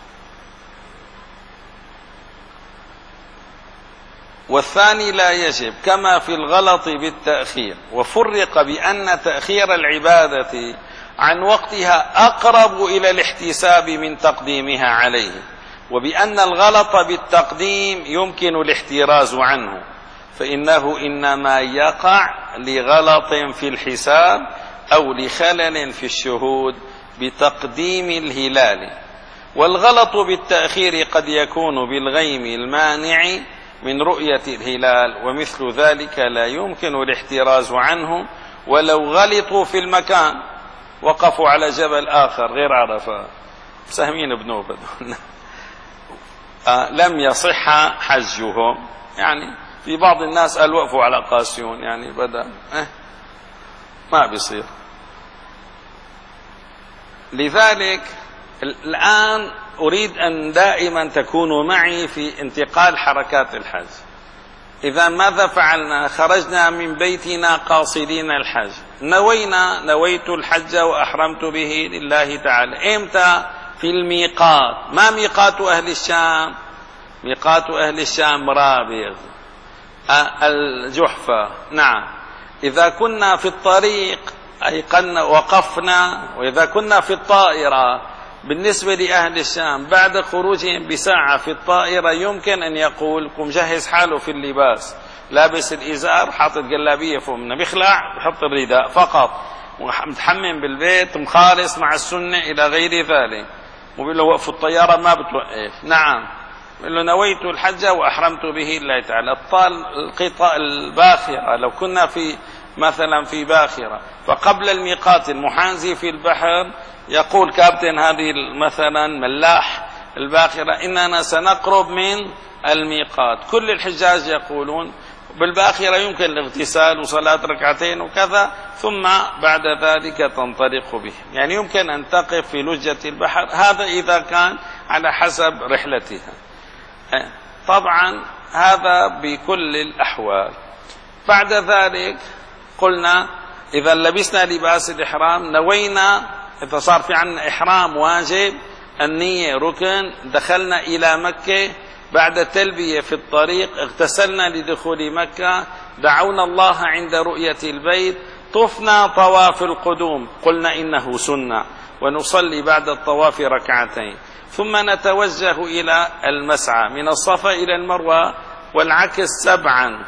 والثاني لا يجب كما في الغلط بالتأخير. وفرق بأن تأخير العبادة عن وقتها أقرب إلى الاحتساب من تقديمها عليه، وبأن الغلط بالتقديم يمكن الاحتراز عنه، فإنه إنما يقع لغلط في الحساب أو لخلل في الشهود بتقديم الهلال. والغلط بالتأخير قد يكون بالغيم المانع من رؤية الهلال، ومثل ذلك لا يمكن الاحتراز عنه ولو غلطوا في المكان، وقفوا على جبل آخر غير عرفة سهمين بنوبة لم يصح حجهم. يعني في بعض الناس قال وقفوا على قاسيون، يعني بدأ اه ما بيصير. لذلك الآن أريد أن دائما تكونوا معي في انتقال حركات الحج. إذا ماذا فعلنا؟ خرجنا من بيتنا قاصدين الحج، نوينا نويت الحج وأحرمت به لله تعالى. إمتى؟ في الميقات. ما ميقات أهل الشام؟ ميقات أهل الشام رابغ الجحفة. نعم. إذا كنا في الطريق أيقنا وقفنا، وإذا كنا في الطائرة بالنسبة لأهل الشام بعد خروجهم بساعة في الطائرة يمكن أن يقول قم جهز حاله في اللباس، لابس الإزار حاطط جلابية فوق منه، بيخلع بحط الرداء فقط، متحمم بالبيت مخالص مع السنة إلى غير ذلك. وبيقول له وقف الطيارة ما بتوقف. نعم. بيقول له نويت الحج وأحرمت به الله تعالى. الطال القطاع الباخرة لو كنا في مثلا في باخرة فقبل الميقات المحاذي في البحر يقول كابتن هذه مثلا ملاح الباخرة إننا سنقرب من الميقات. كل الحجاج يقولون بالباخرة يمكن الاغتسال وصلاة ركعتين وكذا، ثم بعد ذلك تنطلق به. يعني يمكن أن تقف في لجة البحر، هذا إذا كان على حسب رحلتها. طبعا هذا بكل الأحوال. بعد ذلك قلنا إذا لبسنا لباس الإحرام نوينا، إذا صار في عنا إحرام واجب، النية ركن، دخلنا إلى مكة بعد التلبية في الطريق، اغتسلنا لدخول مكة، دعونا الله عند رؤية البيت، طفنا طواف القدوم، قلنا إنه سنة ونصلي بعد الطواف ركعتين، ثم نتوجه إلى المسعى من الصفا إلى المروة والعكس سبعا.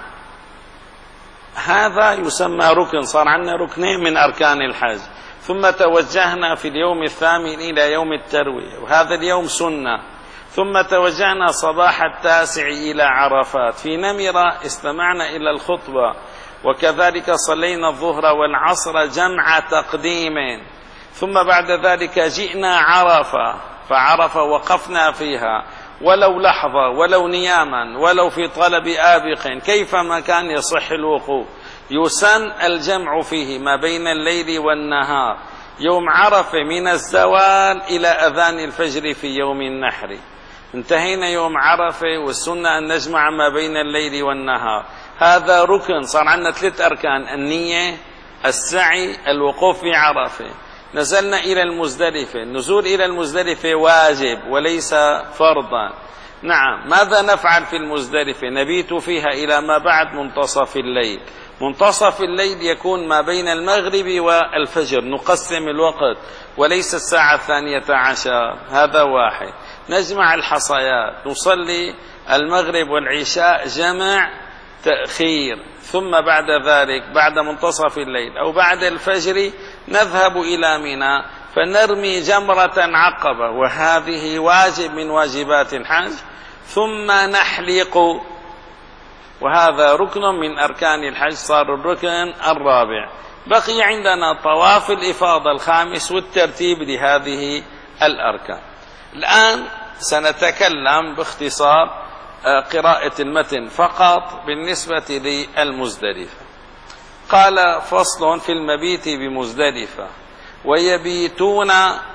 هذا يسمى ركن، صار عندنا ركنين من أركان الحج. ثم توجهنا في اليوم الثامن إلى يوم التروية، وهذا اليوم سنة. ثم توجهنا صباح التاسع إلى عرفات. في نمرة استمعنا إلى الخطبة، وكذلك صلينا الظهر والعصر جمع تقديم. ثم بعد ذلك جئنا عرفة، فعرفة وقفنا فيها ولو لحظة ولو نياما ولو في طلب آبق، كيفما كان يصح الوقوف. يسن الجمع فيه ما بين الليل والنهار. يوم عرفة من الزوال إلى أذان الفجر في يوم النحر. انتهينا يوم عرفة، والسنة أن نجمع ما بين الليل والنهار. هذا ركن، صار عندنا ثلاث أركان: النية، السعي، الوقوف في عرفة. نزلنا إلى المزدلفة، النزول إلى المزدلفة واجب وليس فرضا. نعم. ماذا نفعل في المزدلفة؟ نبيت فيها إلى ما بعد منتصف الليل. منتصف الليل يكون ما بين المغرب والفجر، نقسم الوقت وليس الساعة الثانية عشر. هذا واحد. نجمع الحصيات، نصلي المغرب والعشاء جمع تأخير، ثم بعد ذلك بعد منتصف الليل أو بعد الفجر نذهب إلى منى فنرمي جمرة عقبة، وهذه واجب من واجبات الحج. ثم نحلق، وهذا ركن من أركان الحج، صار الركن الرابع. بقي عندنا طواف الإفاضة الخامس والترتيب لهذه الأركان. الآن سنتكلم باختصار قراءة المتن فقط بالنسبة للمزدلفة. قال: فصل في المبيت بمزدلفة: ويبيتون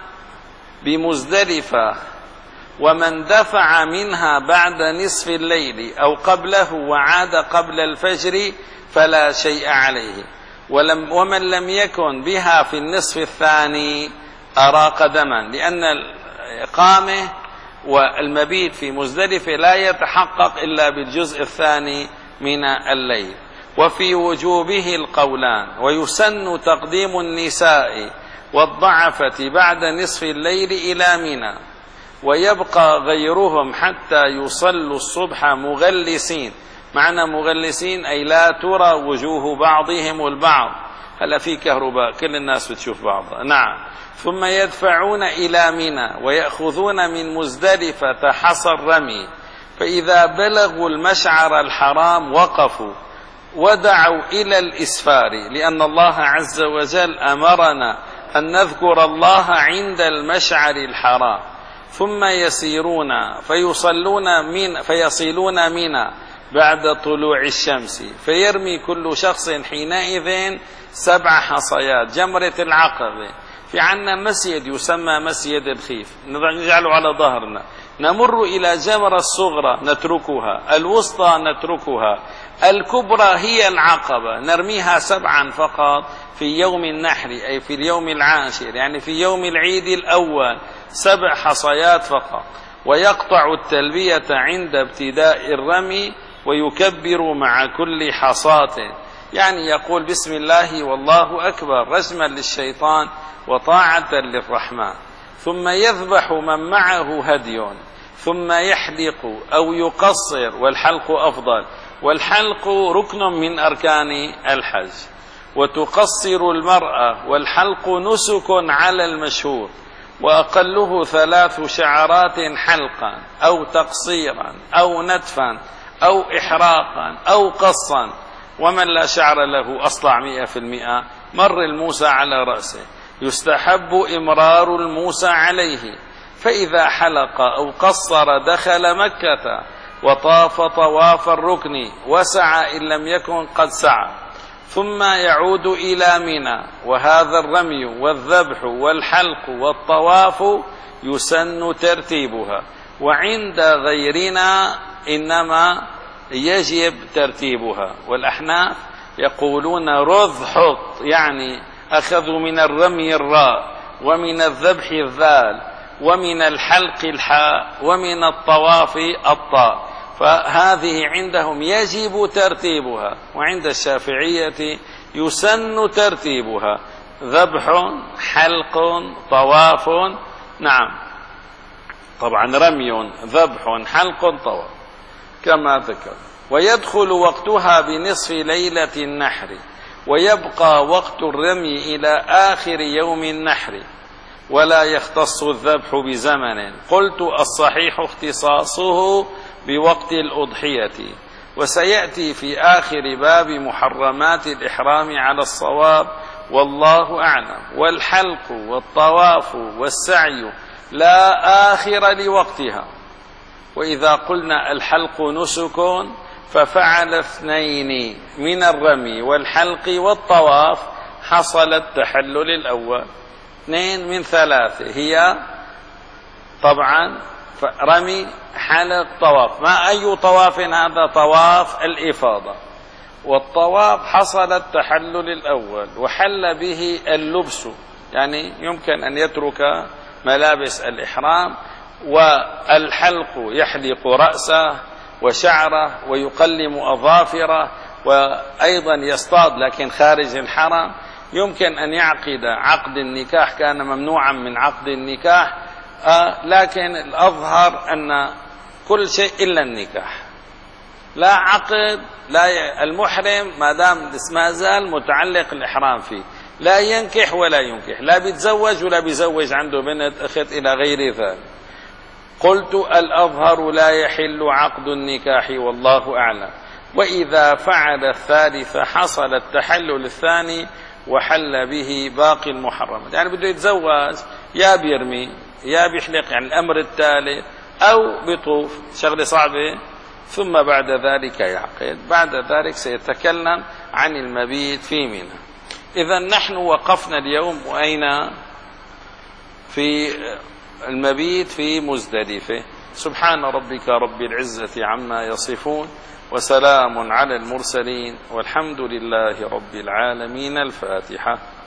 بمزدلفة ومن دفع منها بعد نصف الليل أو قبله وعاد قبل الفجر فلا شيء عليه، ولم ومن لم يكن بها في النصف الثاني أراق دما، لأن الإقامة والمبيت في مزدلفة لا يتحقق إلا بالجزء الثاني من الليل. وفي وجوبه القولان، ويسن تقديم النساء والضعفة بعد نصف الليل إلى منى، ويبقى غيرهم حتى يصلوا الصبح مغلسين. معنى مغلسين أي لا ترى وجوه بعضهم البعض، هلا في كهرباء كل الناس بتشوف بعضها. نعم. ثم يدفعون إلى منى ويأخذون من مزدلفة حصى الرمي، فإذا بلغوا المشعر الحرام وقفوا ودعوا إلى الإسفار، لأن الله عز وجل أمرنا أن نذكر الله عند المشعر الحرام. ثم يسيرون فيصلون من فيصلون منى بعد طلوع الشمس، فيرمي كل شخص حينئذ سبع حصيات جمرة العقبة. في عنا مسجد يسمى مسجد الخيف، نجعله على ظهرنا، نمر إلى جمرة الصغرى نتركها، الوسطى نتركها، الكبرى هي العقبة نرميها سبعا فقط في يوم النحر، أي في اليوم العاشر، يعني في يوم العيد الأول سبع حصيات فقط. ويقطع التلبية عند ابتداء الرمي ويكبر مع كل حصاة، يعني يقول بسم الله والله أكبر رجما للشيطان وطاعة للرحمن، ثم يذبح من معه هدي، ثم يحلق أو يقصر، والحلق أفضل، والحلق ركن من أركان الحج. وتقصر المرأة، والحلق نسك على المشهور، وأقله ثلاث شعرات حلقا أو تقصيرا أو نتفا أو إحراقا أو قصا. ومن لا شعر له أصلع مئة في المئة مر الموسى على رأسه، يستحب إمرار الموسى عليه، فإذا حلق أو قصر دخل مكة وطاف طواف الركن وسعى إن لم يكن قد سعى، ثم يعود إلى منى. وهذا الرمي والذبح والحلق والطواف يسن ترتيبها، وعند غيرنا إنما يجب ترتيبها. والأحناف يقولون رذ حط، يعني أخذوا من الرمي الراء، ومن الذبح الذال، ومن الحلق الحاء، ومن الطواف الطاء، فهذه عندهم يجب ترتيبها. وعند الشافعية يسن ترتيبها، ذبح حلق طواف، نعم طبعا رمي ذبح حلق طواف كما ذكر. ويدخل وقتها بنصف ليلة النحر، ويبقى وقت الرمي إلى آخر يوم النحر، ولا يختص الذبح بزمن. قلت الصحيح اختصاصه بوقت الأضحية، وسيأتي في آخر باب محرمات الإحرام على الصواب، والله أعلم. والحلق والطواف والسعي لا آخر لوقتها. وإذا قلنا الحلق نسك ففعل اثنين من الرمي والحلق والطواف حصل التحلل الأول. اثنين من ثلاثة هي طبعا رمي حلق طواف. ما أي طواف هذا؟ طواف الإفاضة. والطواف حصل التحلل الأول وحل به اللبس، يعني يمكن أن يترك ملابس الإحرام. والحلق يحلق رأسه وشعره ويقلم أظافره، وأيضا يصطاد لكن خارج الحرم. يمكن أن يعقد عقد النكاح، كان ممنوعا من عقد النكاح، آه لكن الأظهر أن كل شيء إلا النكاح، لا عقد، لا المحرم ما دام ما زال متعلق الإحرام فيه، لا ينكح ولا ينكح، لا بيتزوج ولا بيزوج عنده بنت أخت إلى غير ذلك. قلت الأظهر لا يحل عقد النكاح والله أعلم. وإذا فعل الثالث حصل التحلل الثاني وحل به باقي المحرمات. يعني بده يتزوج يا بيرمي يا بيحلق، يعني الأمر الثالث، أو بيطوف، شغلة صعبة. ثم بعد ذلك يعقد. بعد ذلك سيتكلم عن المبيت في منى. إذا نحن وقفنا اليوم وأين؟ في المبيت في مزدلفة. سبحان ربك رب العزة عما يصفون، وسلام على المرسلين، والحمد لله رب العالمين. الفاتحة.